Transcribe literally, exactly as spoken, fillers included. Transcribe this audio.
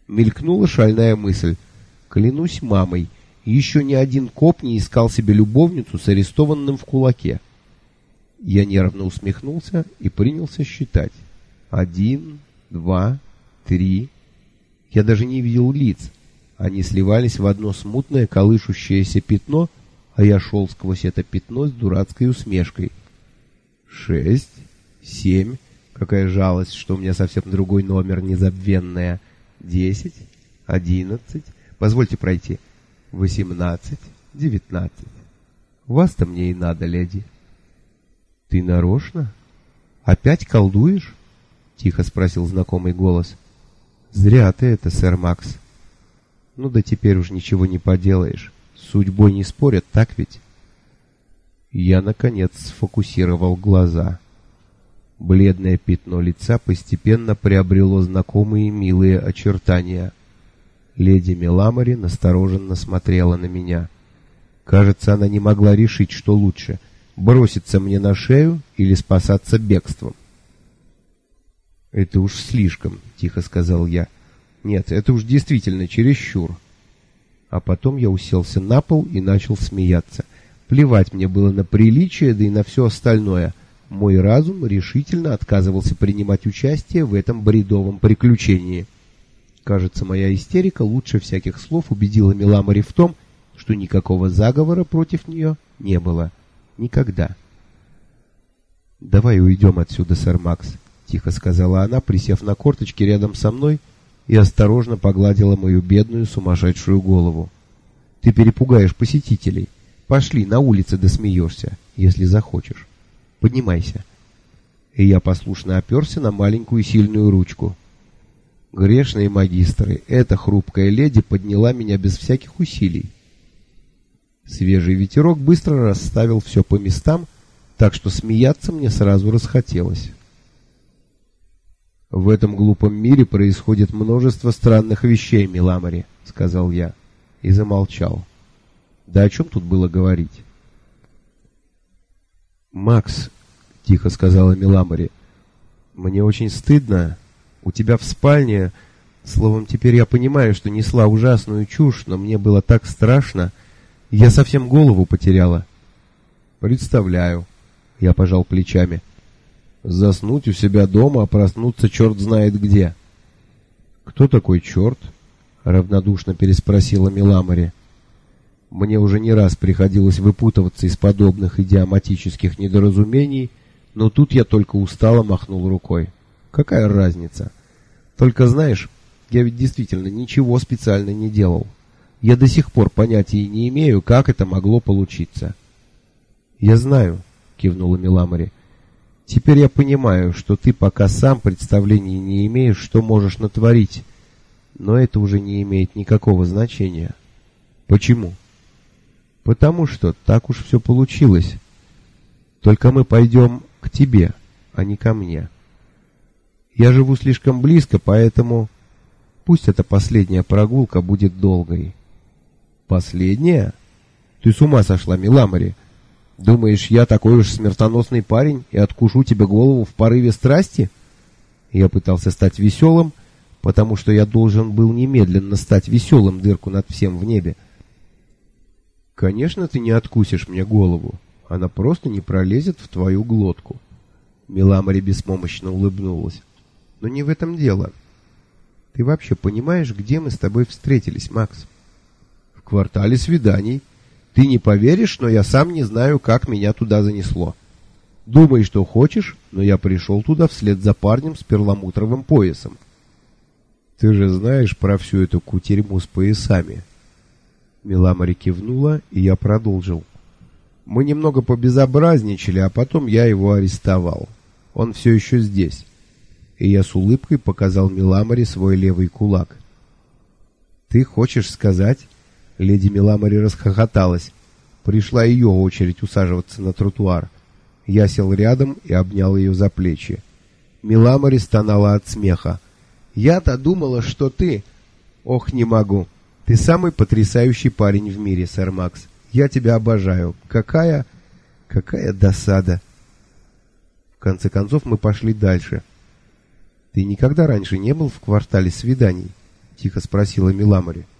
Мелькнула шальная мысль. Клянусь мамой, еще ни один коп не искал себе любовницу с арестованным в кулаке. Я нервно усмехнулся и принялся считать. Один, два, три. Я даже не видел лиц. Они сливались в одно смутное колышущееся пятно, а я шел сквозь это пятно с дурацкой усмешкой. Шесть, семь. Какая жалость, что у меня совсем другой номер, незабвенная. Десять, одиннадцать. Позвольте пройти. Восемнадцать, девятнадцать. Вас-то мне и надо, леди. Ты нарочно? Опять колдуешь? Тихо спросил знакомый голос. Зря ты это, сэр Макс. Ну да теперь уж ничего не поделаешь. С судьбой не спорят, так ведь? Я, наконец, сфокусировал глаза. Бледное пятно лица постепенно приобрело знакомые милые очертания. Леди Меламори настороженно смотрела на меня. Кажется, она не могла решить, что лучше — броситься мне на шею или спасаться бегством. «Это уж слишком», — тихо сказал я. «Нет, это уж действительно чересчур». А потом я уселся на пол и начал смеяться. Плевать мне было на приличие, да и на все остальное. Мой разум решительно отказывался принимать участие в этом бредовом приключении. Кажется, моя истерика лучше всяких слов убедила Меламори в том, что никакого заговора против нее не было. Никогда. «Давай уйдем отсюда, сэр Макс», — тихо сказала она, присев на корточки рядом со мной и осторожно погладила мою бедную сумасшедшую голову. «Ты перепугаешь посетителей. Пошли, на улице досмеешься, если захочешь. Поднимайся». И я послушно оперся на маленькую сильную ручку. Грешные магистры, эта хрупкая леди подняла меня без всяких усилий. Свежий ветерок быстро расставил все по местам, так что смеяться мне сразу расхотелось. «В этом глупом мире происходит множество странных вещей, Меламори», — сказал я, и замолчал. Да о чем тут было говорить? «Макс», — тихо сказала Меламори, — «мне очень стыдно. У тебя в спальне... Словом, теперь я понимаю, что несла ужасную чушь, но мне было так страшно. Я совсем голову потеряла». «Представляю», — я пожал плечами. «Заснуть у себя дома, а проснуться черт знает где». «Кто такой черт?» — равнодушно переспросила Меламори. Мне уже не раз приходилось выпутываться из подобных идиоматических недоразумений, но тут я только устало махнул рукой. Какая разница? Только знаешь, я ведь действительно ничего специально не делал. Я до сих пор понятия не имею, как это могло получиться. «Я знаю», — кивнула Меламори. «Теперь я понимаю, что ты пока сам представления не имеешь, что можешь натворить. Но это уже не имеет никакого значения». «Почему?» «Потому что так уж все получилось. Только мы пойдем к тебе, а не ко мне. Я живу слишком близко, поэтому пусть эта последняя прогулка будет долгой». «Последняя? Ты с ума сошла, Меламори? Думаешь, я такой уж смертоносный парень и откушу тебе голову в порыве страсти?» Я пытался стать веселым, потому что я должен был немедленно стать веселым, дырку над всем в небе. «Конечно, ты не откусишь мне голову. Она просто не пролезет в твою глотку». Меламори беспомощно улыбнулась. «Но не в этом дело. Ты вообще понимаешь, где мы с тобой встретились, Макс?» «В квартале свиданий. Ты не поверишь, но я сам не знаю, как меня туда занесло. Думай, что хочешь, но я пришел туда вслед за парнем с перламутровым поясом». «Ты же знаешь про всю эту кутерьму с поясами». Меламори кивнула, и я продолжил. «Мы немного побезобразничали, а потом я его арестовал. Он все еще здесь». И я с улыбкой показал Меламори свой левый кулак. «Ты хочешь сказать?» Леди Меламори расхохоталась. Пришла ее очередь усаживаться на тротуар. Я сел рядом и обнял ее за плечи. Меламори стонала от смеха. «Я-то думала, что ты...» «Ох, не могу. Ты самый потрясающий парень в мире, сэр Макс. Я тебя обожаю. Какая... какая досада!» В конце концов мы пошли дальше. «Ты никогда раньше не был в квартале свиданий?» тихо спросила Миламори.